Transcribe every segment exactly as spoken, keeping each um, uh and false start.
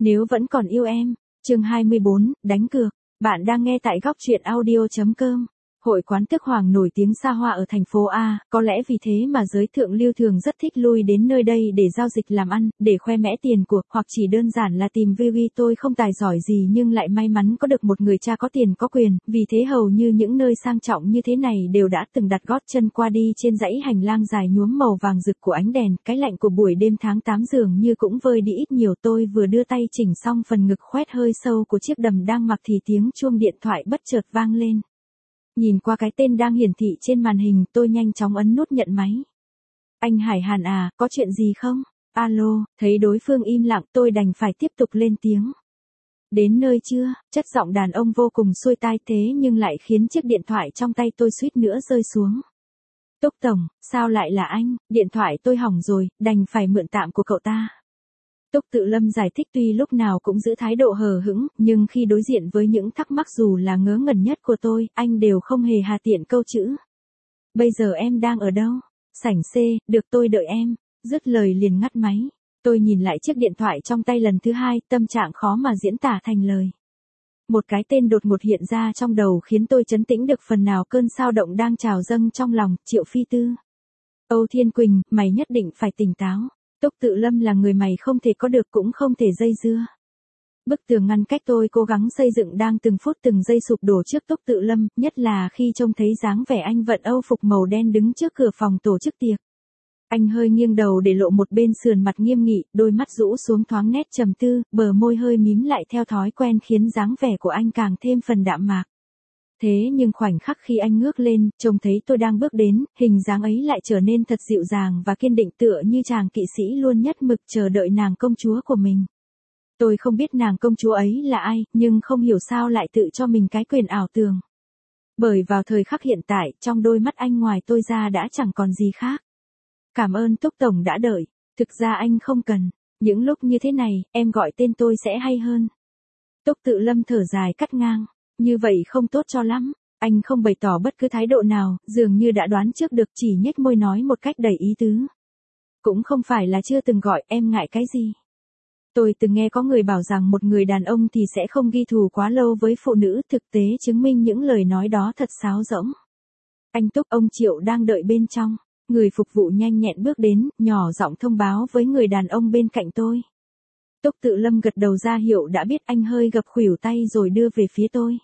Nếu vẫn còn yêu em. Chương hai mươi bốn, đánh cược. Bạn đang nghe tại góc truyện audio chấm com. Hội quán Tước Hoàng nổi tiếng xa hoa ở thành phố A, có lẽ vì thế mà giới thượng lưu thường rất thích lui đến nơi đây để giao dịch làm ăn, để khoe mẽ tiền của, hoặc chỉ đơn giản là tìm vui. Tôi không tài giỏi gì nhưng lại may mắn có được một người cha có tiền có quyền, vì thế hầu như những nơi sang trọng như thế này đều đã từng đặt gót chân qua đi trên dãy hành lang dài nhuốm màu vàng rực của ánh đèn. Cái lạnh của buổi đêm tháng tám dường như cũng vơi đi ít nhiều. Tôi vừa đưa tay chỉnh xong phần ngực khoét hơi sâu của chiếc đầm đang mặc thì tiếng chuông điện thoại bất chợt vang lên. Nhìn qua cái tên đang hiển thị trên màn hình, tôi nhanh chóng ấn nút nhận máy. Anh Hải Hàn à, có chuyện gì không? Alo, thấy đối phương im lặng, tôi đành phải tiếp tục lên tiếng. Đến nơi chưa? Chất giọng đàn ông vô cùng xuôi tai thế nhưng lại khiến chiếc điện thoại trong tay tôi suýt nữa rơi xuống. Túc Tổng, sao lại là anh? Điện thoại tôi hỏng rồi, đành phải mượn tạm của cậu ta. Túc Tự Lâm giải thích, tuy lúc nào cũng giữ thái độ hờ hững, nhưng khi đối diện với những thắc mắc dù là ngớ ngẩn nhất của tôi, anh đều không hề hà tiện câu chữ. Bây giờ em đang ở đâu? Sảnh C, được tôi đợi em. Dứt lời liền ngắt máy. Tôi nhìn lại chiếc điện thoại trong tay lần thứ hai, tâm trạng khó mà diễn tả thành lời. Một cái tên đột ngột hiện ra trong đầu khiến tôi trấn tĩnh được phần nào cơn xao động đang trào dâng trong lòng. Triệu Phi Tư. Âu Thiên Quỳnh, mày nhất định phải tỉnh táo. Túc Tự Lâm là người mày không thể có được cũng không thể dây dưa. Bức tường ngăn cách tôi cố gắng xây dựng đang từng phút từng giây sụp đổ trước Túc Tự Lâm, nhất là khi trông thấy dáng vẻ anh vận Âu phục màu đen đứng trước cửa phòng tổ chức tiệc. Anh hơi nghiêng đầu để lộ một bên sườn mặt nghiêm nghị, đôi mắt rũ xuống thoáng nét trầm tư, bờ môi hơi mím lại theo thói quen khiến dáng vẻ của anh càng thêm phần đạm mạc. Thế nhưng khoảnh khắc khi anh ngước lên, trông thấy tôi đang bước đến, hình dáng ấy lại trở nên thật dịu dàng và kiên định tựa như chàng kỵ sĩ luôn nhất mực chờ đợi nàng công chúa của mình. Tôi không biết nàng công chúa ấy là ai, nhưng không hiểu sao lại tự cho mình cái quyền ảo tưởng. Bởi vào thời khắc hiện tại, trong đôi mắt anh ngoài tôi ra đã chẳng còn gì khác. Cảm ơn Túc Tổng đã đợi, thực ra anh không cần, những lúc như thế này, em gọi tên tôi sẽ hay hơn. Túc Tự Lâm thở dài cắt ngang. Như vậy không tốt cho lắm. Anh không bày tỏ bất cứ thái độ nào, dường như đã đoán trước được, chỉ nhếch môi nói một cách đầy ý tứ. Cũng không phải là chưa từng gọi, em ngại cái gì. Tôi từng nghe có người bảo rằng một người đàn ông thì sẽ không ghi thù quá lâu với phụ nữ, thực tế chứng minh những lời nói đó thật sáo rỗng. Anh Túc, ông Triệu đang đợi bên trong. Người phục vụ nhanh nhẹn bước đến, nhỏ giọng thông báo với người đàn ông bên cạnh tôi. Túc Tự Lâm gật đầu ra hiệu đã biết, anh hơi gập khuỷu tay rồi đưa về phía tôi.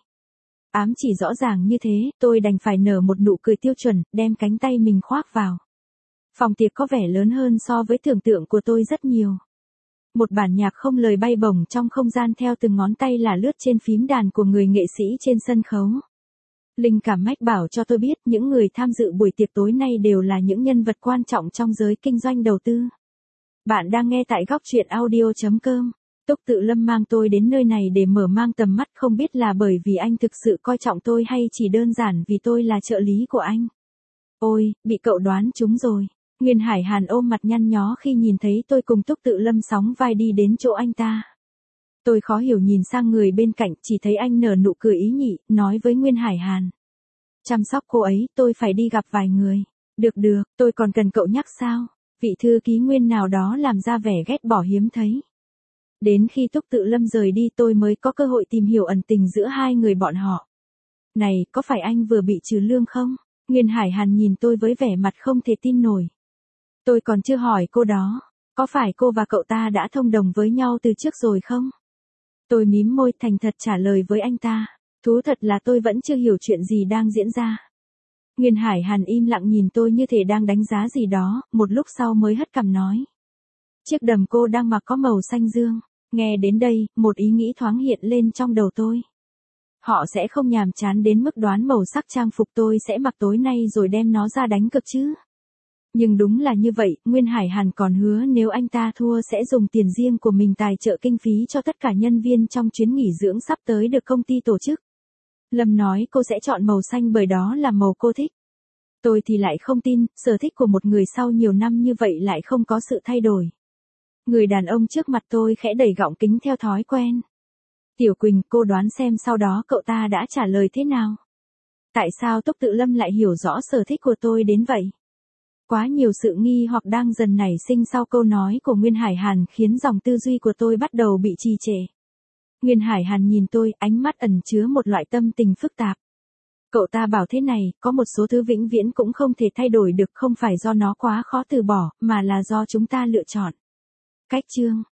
Ám chỉ rõ ràng như thế, tôi đành phải nở một nụ cười tiêu chuẩn, đem cánh tay mình khoác vào. Phòng tiệc có vẻ lớn hơn so với tưởng tượng của tôi rất nhiều. Một bản nhạc không lời bay bổng trong không gian theo từng ngón tay là lướt trên phím đàn của người nghệ sĩ trên sân khấu. Linh cảm mách bảo cho tôi biết những người tham dự buổi tiệc tối nay đều là những nhân vật quan trọng trong giới kinh doanh đầu tư. Bạn đang nghe tại góc truyện audio chấm com. Túc Tự Lâm mang tôi đến nơi này để mở mang tầm mắt, không biết là bởi vì anh thực sự coi trọng tôi hay chỉ đơn giản vì tôi là trợ lý của anh. Ôi, bị cậu đoán trúng rồi. Nguyên Hải Hàn ôm mặt nhăn nhó khi nhìn thấy tôi cùng Túc Tự Lâm sóng vai đi đến chỗ anh ta. Tôi khó hiểu nhìn sang người bên cạnh, chỉ thấy anh nở nụ cười ý nhị, nói với Nguyên Hải Hàn. Chăm sóc cô ấy, tôi phải đi gặp vài người. Được được, tôi còn cần cậu nhắc sao? Vị thư ký Nguyên nào đó làm ra vẻ ghét bỏ hiếm thấy. Đến khi Túc Tự Lâm rời đi tôi mới có cơ hội tìm hiểu ẩn tình giữa hai người bọn họ. Này, có phải anh vừa bị trừ lương không? Nguyên Hải Hàn nhìn tôi với vẻ mặt không thể tin nổi. Tôi còn chưa hỏi cô đó. Có phải cô và cậu ta đã thông đồng với nhau từ trước rồi không? Tôi mím môi thành thật trả lời với anh ta. Thú thật là tôi vẫn chưa hiểu chuyện gì đang diễn ra. Nguyên Hải Hàn im lặng nhìn tôi như thể đang đánh giá gì đó, một lúc sau mới hất cằm nói. Chiếc đầm cô đang mặc có màu xanh dương. Nghe đến đây, một ý nghĩ thoáng hiện lên trong đầu tôi. Họ sẽ không nhàm chán đến mức đoán màu sắc trang phục tôi sẽ mặc tối nay rồi đem nó ra đánh cược chứ. Nhưng đúng là như vậy, Nguyên Hải Hàn còn hứa nếu anh ta thua sẽ dùng tiền riêng của mình tài trợ kinh phí cho tất cả nhân viên trong chuyến nghỉ dưỡng sắp tới được công ty tổ chức. Lâm nói cô sẽ chọn màu xanh bởi đó là màu cô thích. Tôi thì lại không tin, sở thích của một người sau nhiều năm như vậy lại không có sự thay đổi. Người đàn ông trước mặt tôi khẽ đẩy gọng kính theo thói quen. Tiểu Quỳnh, cô đoán xem sau đó cậu ta đã trả lời thế nào? Tại sao Túc Tự Lâm lại hiểu rõ sở thích của tôi đến vậy? Quá nhiều sự nghi hoặc đang dần nảy sinh sau câu nói của Nguyên Hải Hàn khiến dòng tư duy của tôi bắt đầu bị trì trệ. Nguyên Hải Hàn nhìn tôi, ánh mắt ẩn chứa một loại tâm tình phức tạp. Cậu ta bảo thế này, có một số thứ vĩnh viễn cũng không thể thay đổi được, không phải do nó quá khó từ bỏ, mà là do chúng ta lựa chọn. Cách chương